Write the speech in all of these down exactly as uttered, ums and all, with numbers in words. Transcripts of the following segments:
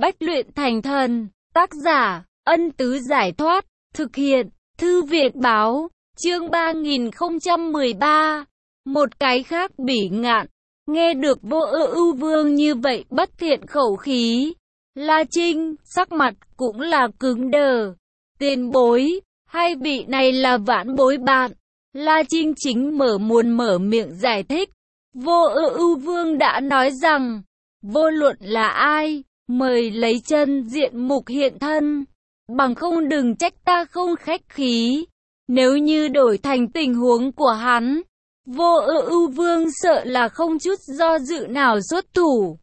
Bách luyện thành thần. Tác giả, Ân Tứ Giải Thoát. Thực hiện, Thư viện Báo. Chương ba nghìn không trăm mười ba. Một cái khác bỉ ngạn. Nghe được Vô Ưu Ưu Vương như vậy bất thiện khẩu khí, La Trinh, sắc mặt cũng là cứng đờ. Tiền bối, hai vị này là vãn bối bạn. La Trinh chính mở muốn mở miệng giải thích. Vô Ưu Ưu Vương đã nói rằng, vô luận là ai, mời lấy chân diện mục hiện thân. Bằng không đừng trách ta không khách khí. Nếu như đổi thành tình huống của hắn, Vô Ưu Ưu Vương sợ là không chút do dự nào xuất thủ,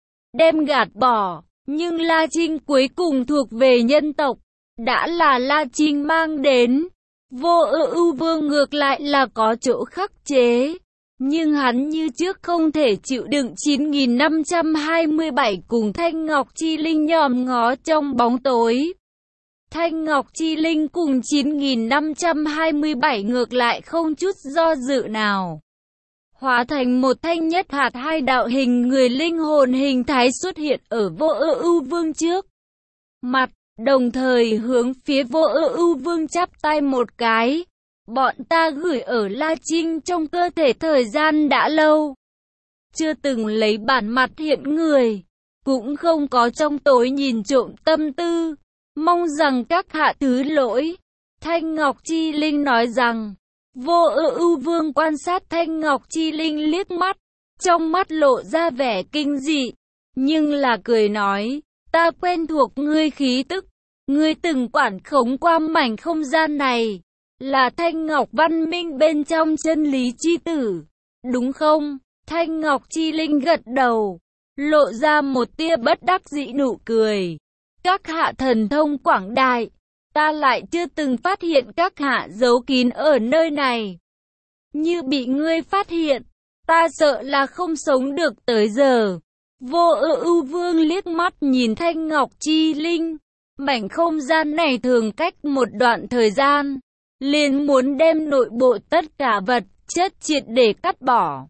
đem gạt bỏ. Nhưng La Trinh cuối cùng thuộc về nhân tộc, đã là La Trinh mang đến. Vô Ưu Ưu Vương ngược lại là có chỗ khắc chế, nhưng hắn như trước không thể chịu đựng chín nghìn năm trăm hai mươi bảy cùng Thanh Ngọc Chi Linh nhòm ngó trong bóng tối. Thanh Ngọc Chi Linh cùng chín nghìn năm trăm hai mươi bảy ngược lại không chút do dự nào, hóa thành một thanh nhất hạt hai đạo hình người linh hồn hình thái xuất hiện ở Vô Ưu Ưu Vương trước mặt, đồng thời hướng phía Vô Ưu Ưu Vương chắp tay một cái. Bọn ta gửi ở La Trinh trong cơ thể thời gian đã lâu, chưa từng lấy bản mặt hiện người, cũng không có trong tối nhìn trộm tâm tư, mong rằng các hạ thứ lỗi. Thanh Ngọc Chi Linh nói rằng. Vô Ưu Ưu Vương quan sát Thanh Ngọc Chi Linh liếc mắt, trong mắt lộ ra vẻ kinh dị, nhưng là cười nói, ta quen thuộc ngươi khí tức, ngươi từng quản khống qua mảnh không gian này, là Thanh Ngọc văn minh bên trong chân lý chi tử, đúng không? Thanh Ngọc Chi Linh gật đầu, lộ ra một tia bất đắc dĩ nụ cười. Các hạ thần thông quảng đại, ta lại chưa từng phát hiện các hạ giấu kín ở nơi này. Như bị ngươi phát hiện, ta sợ là không sống được tới giờ. Vô Ưu Ưu Vương liếc mắt nhìn Thanh Ngọc Chi Linh, mảnh không gian này thường cách một đoạn thời gian, liền muốn đem nội bộ tất cả vật chất triệt để cắt bỏ.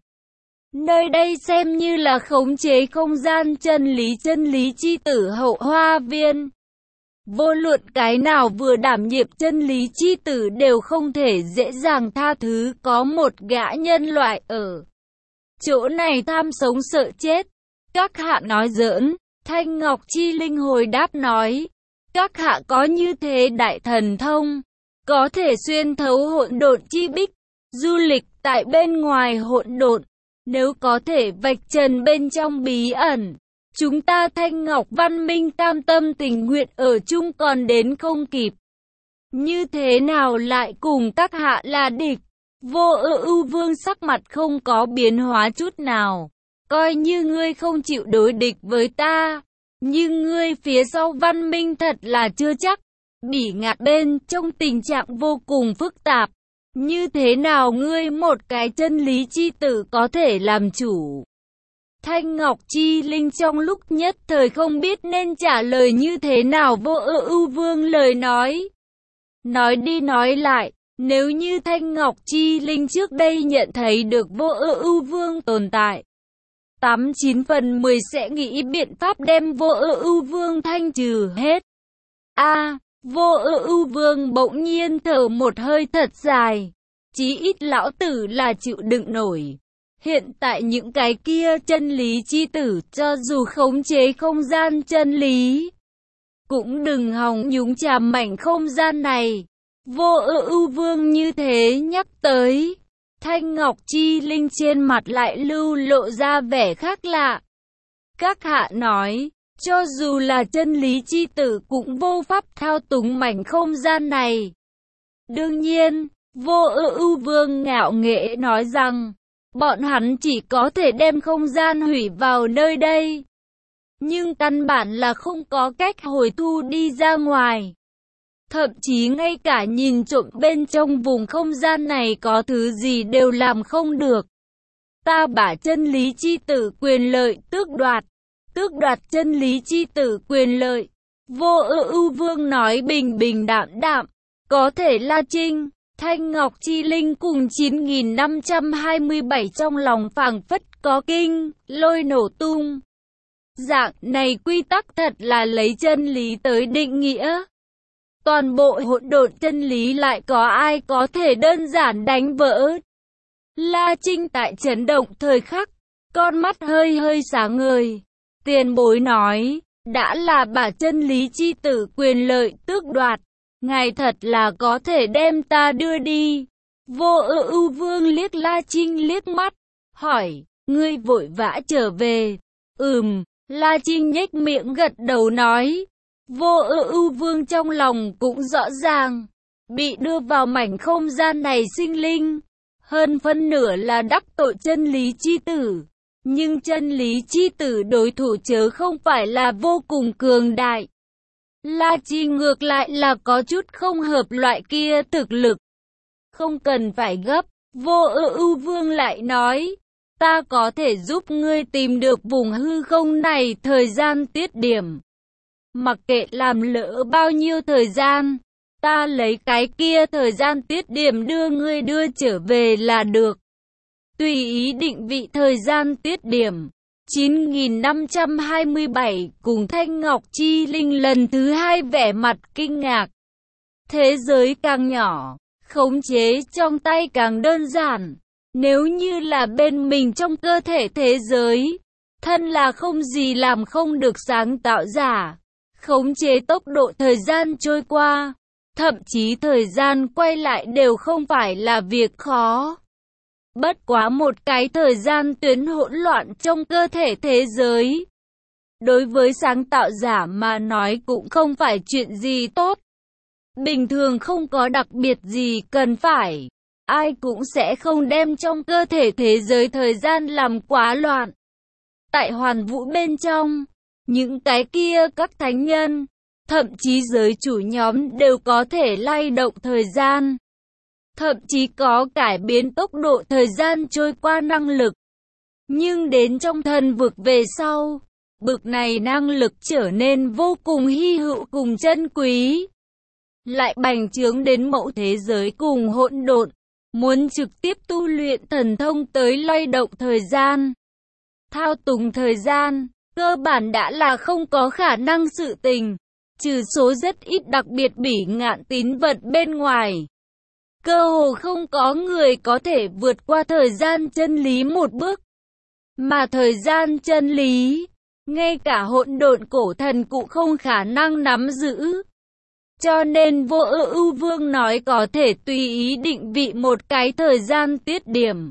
Nơi đây xem như là khống chế không gian chân lý chân lý chi tử hậu hoa viên. Vô luận cái nào vừa đảm nhiệm chân lý chi tử đều không thể dễ dàng tha thứ có một gã nhân loại ở chỗ này tham sống sợ chết. Các hạ nói giỡn. Thanh Ngọc Chi Linh hồi đáp nói, các hạ có như thế đại thần thông, có thể xuyên thấu hỗn độn chi bích, du lịch tại bên ngoài hỗn độn, nếu có thể vạch trần bên trong bí ẩn, chúng ta Thanh Ngọc văn minh cam tâm tình nguyện ở chung còn đến không kịp. Như thế nào lại cùng các hạ là địch? Vô Ưu Ưu Vương sắc mặt không có biến hóa chút nào. Coi như ngươi không chịu đối địch với ta, nhưng ngươi phía sau văn minh thật là chưa chắc. Bỉ ngạn bên trong tình trạng vô cùng phức tạp. Như thế nào ngươi một cái chân lý chi tử có thể làm chủ? Thanh Ngọc Chi Linh trong lúc nhất thời không biết nên trả lời như thế nào Vô Ưu Ưu Vương lời nói. Nói đi nói lại, nếu như Thanh Ngọc Chi Linh trước đây nhận thấy được Vô Ưu Ưu Vương tồn tại, tám chín phần mười sẽ nghĩ biện pháp đem Vô Ưu Ưu Vương thanh trừ hết. A, à, Vô Ưu Ưu Vương bỗng nhiên thở một hơi thật dài, chí ít lão tử là chịu đựng nổi. Hiện tại những cái kia chân lý chi tử cho dù khống chế không gian chân lý, cũng đừng hòng nhúng chàm mảnh không gian này. Vô Ưu Ưu Vương như thế nhắc tới, Thanh Ngọc Chi Linh trên mặt lại lưu lộ ra vẻ khác lạ. Các hạ nói, cho dù là chân lý chi tử cũng vô pháp thao túng mảnh không gian này. Đương nhiên, Vô Ưu Ưu Vương ngạo nghễ nói rằng, bọn hắn chỉ có thể đem không gian hủy vào nơi đây, nhưng căn bản là không có cách hồi thu đi ra ngoài. Thậm chí ngay cả nhìn trộm bên trong vùng không gian này có thứ gì đều làm không được. Ta bả chân lý chi tử quyền lợi tước đoạt, tước đoạt chân lý chi tử quyền lợi. Vô Ưu Ưu Vương nói bình bình đạm đạm, có thể La Trinh, Thanh Ngọc Chi Linh cùng chín nghìn năm trăm hai mươi bảy trong lòng phảng phất có kinh lôi nổ tung. Dạng này quy tắc thật là lấy chân lý tới định nghĩa. Toàn bộ hỗn độn chân lý lại có ai có thể đơn giản đánh vỡ. La Trinh tại chấn động thời khắc, con mắt hơi hơi sáng ngời. Tiền bối nói, đã là bả chân lý chi tử quyền lợi tước đoạt, ngài thật là có thể đem ta đưa đi. Vô Ưu Ưu Vương liếc La Trinh liếc mắt, hỏi, ngươi vội vã trở về. Ừm, La Trinh nhếch miệng gật đầu nói. Vô Ưu Ưu Vương trong lòng cũng rõ ràng, bị đưa vào mảnh không gian này sinh linh, hơn phân nửa là đắc tội chân lý chi tử. Nhưng chân lý chi tử đối thủ chớ không phải là vô cùng cường đại. La Trinh ngược lại là có chút không hợp loại kia thực lực. Không cần phải gấp, Vô Ưu Ưu Vương lại nói, ta có thể giúp ngươi tìm được vùng hư không này thời gian tiết điểm. Mặc kệ làm lỡ bao nhiêu thời gian, ta lấy cái kia thời gian tiết điểm đưa ngươi đưa trở về là được. Tùy ý định vị thời gian tiết điểm. chín nghìn năm trăm hai mươi bảy cùng Thanh Ngọc Chi Linh lần thứ hai vẻ mặt kinh ngạc. Thế giới càng nhỏ, khống chế trong tay càng đơn giản. Nếu như là bên mình trong cơ thể thế giới, thân là không gì làm không được sáng tạo giả. Khống chế tốc độ thời gian trôi qua, thậm chí thời gian quay lại đều không phải là việc khó. Bất quá một cái thời gian tuyến hỗn loạn trong cơ thể thế giới, đối với sáng tạo giả mà nói cũng không phải chuyện gì tốt. Bình thường không có đặc biệt gì cần phải, ai cũng sẽ không đem trong cơ thể thế giới thời gian làm quá loạn. Tại hoàn vũ bên trong, những cái kia các thánh nhân, thậm chí giới chủ nhóm đều có thể lay động thời gian. Thậm chí có cải biến tốc độ thời gian trôi qua năng lực. Nhưng đến trong thần vực về sau, bực này năng lực trở nên vô cùng hy hữu cùng chân quý. Lại bành trướng đến mẫu thế giới cùng hỗn độn, muốn trực tiếp tu luyện thần thông tới lay động thời gian, thao túng thời gian, cơ bản đã là không có khả năng sự tình, trừ số rất ít đặc biệt bỉ ngạn tín vật bên ngoài. Cơ hồ không có người có thể vượt qua thời gian chân lý một bước. Mà thời gian chân lý, ngay cả hỗn độn cổ thần cũng không khả năng nắm giữ. Cho nên Vô Ưu Ưu Vương nói có thể tùy ý định vị một cái thời gian tiết điểm,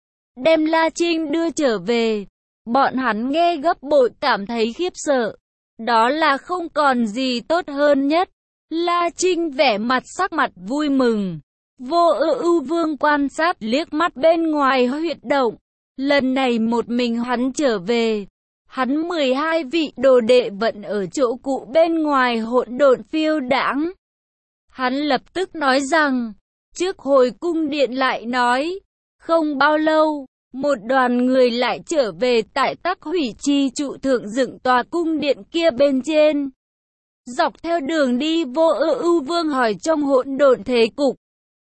đem La Trinh đưa trở về. Bọn hắn nghe gấp bội cảm thấy khiếp sợ. Đó là không còn gì tốt hơn nhất. La Trinh vẻ mặt sắc mặt vui mừng. Vô Ưu Ưu Vương quan sát liếc mắt bên ngoài huyệt động. Lần này một mình hắn trở về. Hắn mười hai vị đồ đệ vẫn ở chỗ cũ bên ngoài hỗn độn phiêu đãng. Hắn lập tức nói rằng, trước hồi cung điện lại nói, không bao lâu, một đoàn người lại trở về tại Tắc Hủy Chi trụ thượng dựng tòa cung điện kia bên trên. Dọc theo đường đi Vô Ưu Ưu Vương hỏi trong hỗn độn thế cục.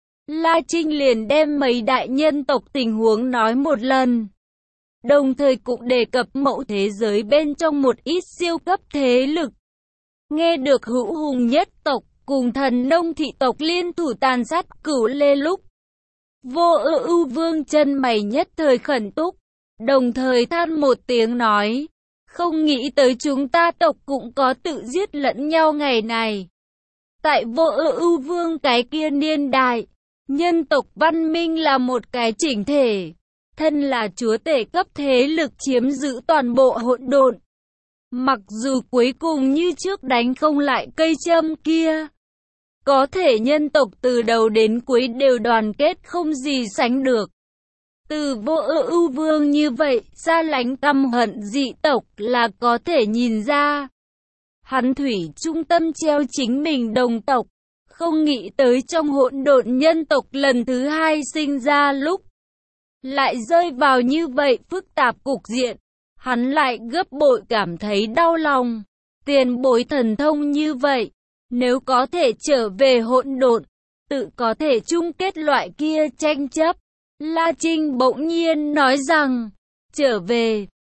La Trinh liền đem mấy đại nhân tộc tình huống nói một lần. Đồng thời cũng đề cập mẫu thế giới bên trong một ít siêu cấp thế lực. Nghe được Hữu Hùng nhất tộc cùng Thần Nông thị tộc liên thủ tàn sát Cửu Lê lúc, Vô Ưu Ưu Vương chân mày nhất thời khẩn túc, đồng thời than một tiếng nói, không nghĩ tới chúng ta tộc cũng có tự giết lẫn nhau ngày này. Tại Vô Ưu Ưu Vương cái kia niên đại, nhân tộc văn minh là một cái chỉnh thể, thân là chúa tể cấp thế lực chiếm giữ toàn bộ hỗn độn. Mặc dù cuối cùng như trước đánh không lại cây châm kia, có thể nhân tộc từ đầu đến cuối đều đoàn kết không gì sánh được. Từ Vô Ưu Ưu Vương như vậy, xa lánh căm hận dị tộc là có thể nhìn ra. Hắn thủy trung tâm treo chính mình đồng tộc, không nghĩ tới trong hỗn độn nhân tộc lần thứ hai sinh ra lúc, lại rơi vào như vậy phức tạp cục diện. Hắn lại gấp bội cảm thấy đau lòng. Tiền bối thần thông như vậy, nếu có thể trở về hỗn độn, tự có thể chung kết loại kia tranh chấp. La Trinh bỗng nhiên nói rằng, trở về,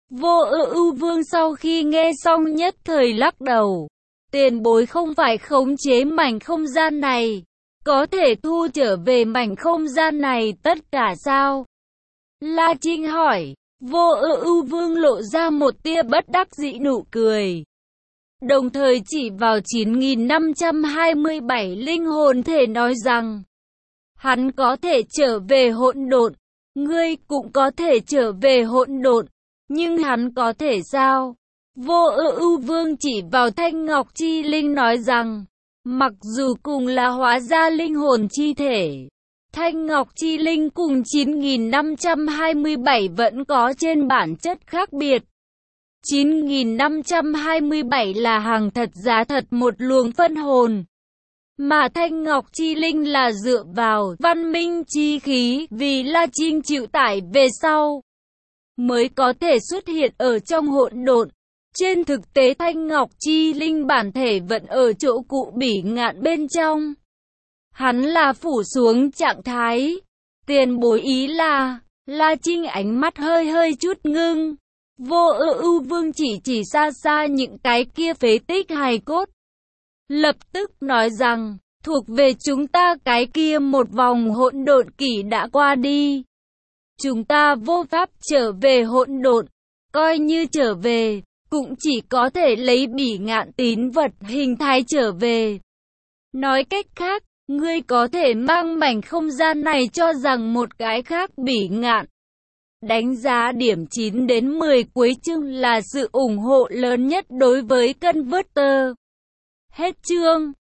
Vô Ưu Ưu Vương sau khi nghe xong nhất thời lắc đầu. Tiền bối không phải khống chế mảnh không gian này, có thể thu trở về mảnh không gian này tất cả sao? La Trinh hỏi. Vô Ưu Ưu Vương lộ ra một tia bất đắc dĩ nụ cười, đồng thời chỉ vào chín nghìn năm trăm hai mươi bảy linh hồn thể nói rằng, hắn có thể trở về hỗn độn, ngươi cũng có thể trở về hỗn độn, nhưng hắn có thể sao? Vô Ưu Ưu Vương chỉ vào Thanh Ngọc Chi Linh nói rằng, mặc dù cùng là hóa ra linh hồn chi thể, Thanh Ngọc Chi Linh cùng chín nghìn năm trăm hai mươi bảy vẫn có trên bản chất khác biệt. chín nghìn năm trăm hai mươi bảy là hàng thật giá thật một luồng phân hồn, mà Thanh Ngọc Chi Linh là dựa vào văn minh chi khí vì La Trinh chịu tải về sau mới có thể xuất hiện ở trong hỗn độn. Trên thực tế Thanh Ngọc Chi Linh bản thể vẫn ở chỗ cụ Bỉ Ngạn bên trong. Hắn là phủ xuống trạng thái. Tiền bối ý là, La Trinh ánh mắt hơi hơi chút ngưng. Vô Ưu Ưu Vương chỉ chỉ xa xa những cái kia phế tích hài cốt, lập tức nói rằng, thuộc về chúng ta cái kia một vòng hỗn độn kỷ đã qua đi. Chúng ta vô pháp trở về hỗn độn, coi như trở về, cũng chỉ có thể lấy Bỉ Ngạn tín vật hình thái trở về. Nói cách khác, ngươi có thể mang mảnh không gian này cho rằng một cái khác Bỉ Ngạn. Đánh giá điểm chín đến mười cuối chương là sự ủng hộ lớn nhất đối với Converter. Hết chương.